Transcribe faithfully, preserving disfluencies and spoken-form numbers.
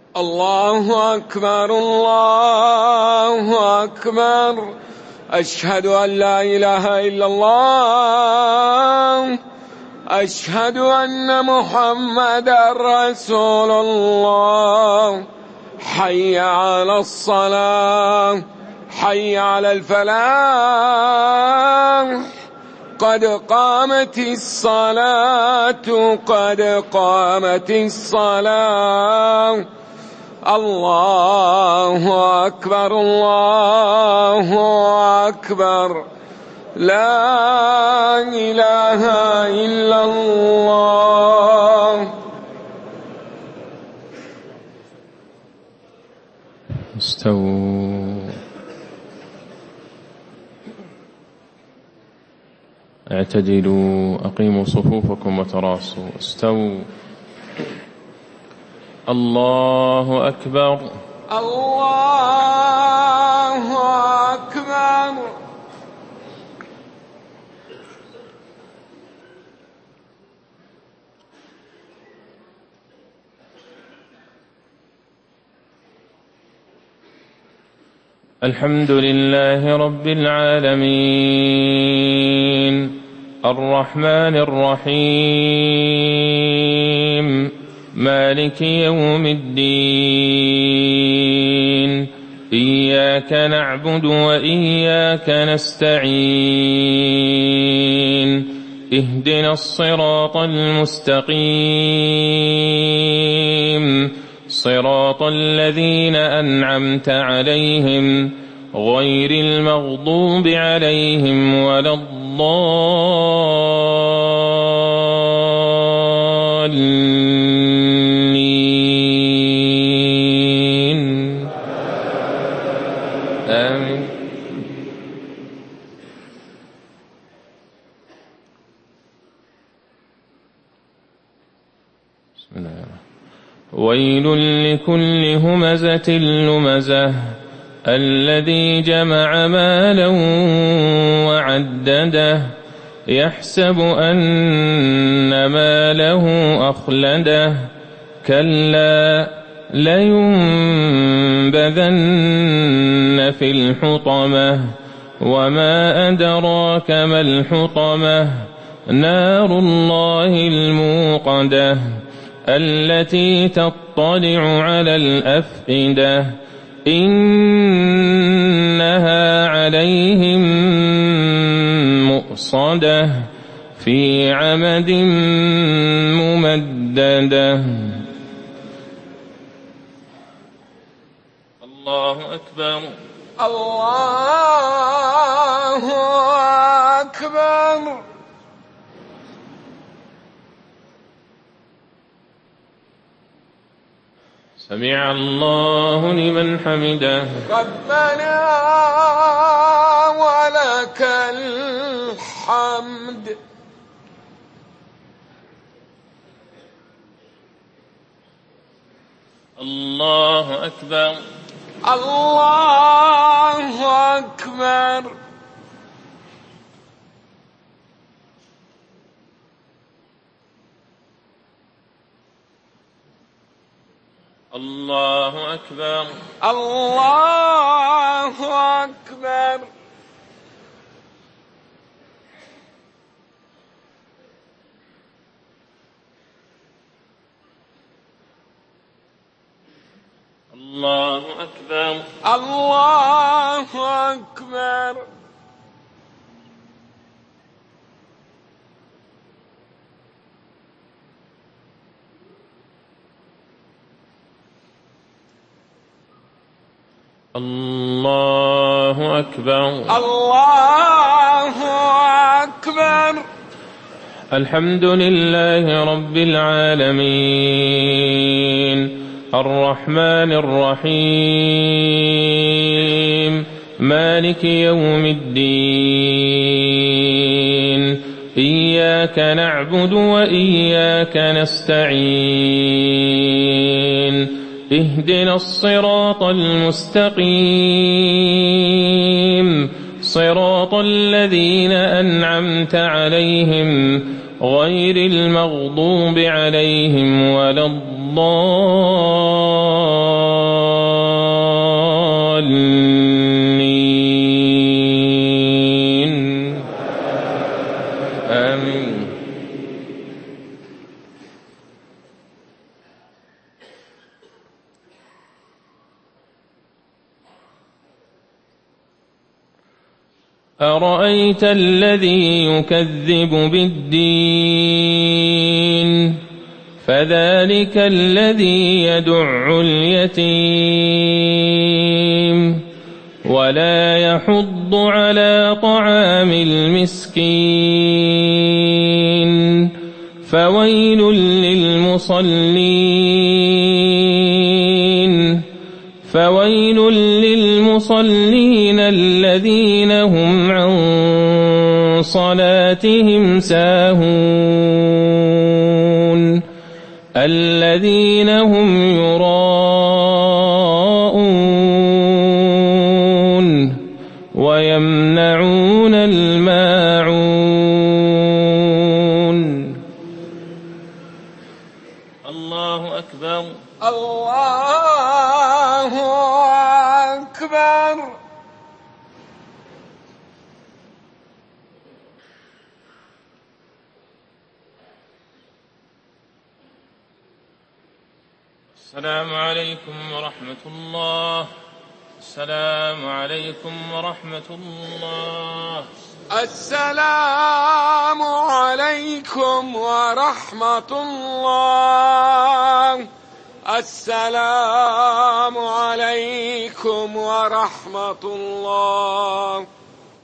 الله أكبر الله أكبر. أشهد أن لا إله إلا الله. أشهد أن محمدا رسول الله. حي على الصلاة، حي على الفلاح، قد قامت الصلاة، قد قامت الصلاة. الله أكبر الله أكبر. لا إله إلا الله. استووا، اعتدلوا، أقيموا صفوفكم وتراصوا. استووا. الله أكبر الله أكبر. الحمد لله رب العالمين، الرحمن الرحيم، مالك يوم الدين. إياك نعبد وإياك نستعين. اهدنا الصراط المستقيم، صراط الذين أنعمت عليهم غير المغضوب عليهم ولا الضالين. آمين. بسم الله الرحمن الرحيم. ويل لكل همزة لمزة الذي جمع مالا وعدده يحسب أن ماله أخلده كلا لينبذن في الحطمة وما أدراك ما الحطمة نار الله الموقدة التي تطلع على الأفئدة إنها عليهم مؤصدة في عمد ممددة. الله أكبر الله أكبر. سمع الله لمن حمده. ربنا ولك الحمد. الله أكبر الله أكبر. الله أكبر الله أكبر. الله أكبر الله أكبر. الله أكبر الله أكبر. الحمد لله رب العالمين، الرحمن الرحيم، مالك يوم الدين. إياك نعبد وإياك نستعين. اهدنا الصراط المستقيم، صراط الذين أنعمت عليهم غير المغضوب عليهم ولا الضالين. أرأيت الذي يكذب بالدين فذلك الذي يدع اليتيم ولا يحض على طعام المسكين فويل للمصلين فويل للمصلين الذين هم عن صلاتهم ساهون الذين هم يراءون ويمنعون الماعون. الله أكبر. الله أكبر. السلام عليكم ورحمة الله. السلام عليكم ورحمة الله. السلام عليكم ورحمة الله. السلام عليكم ورحمة الله.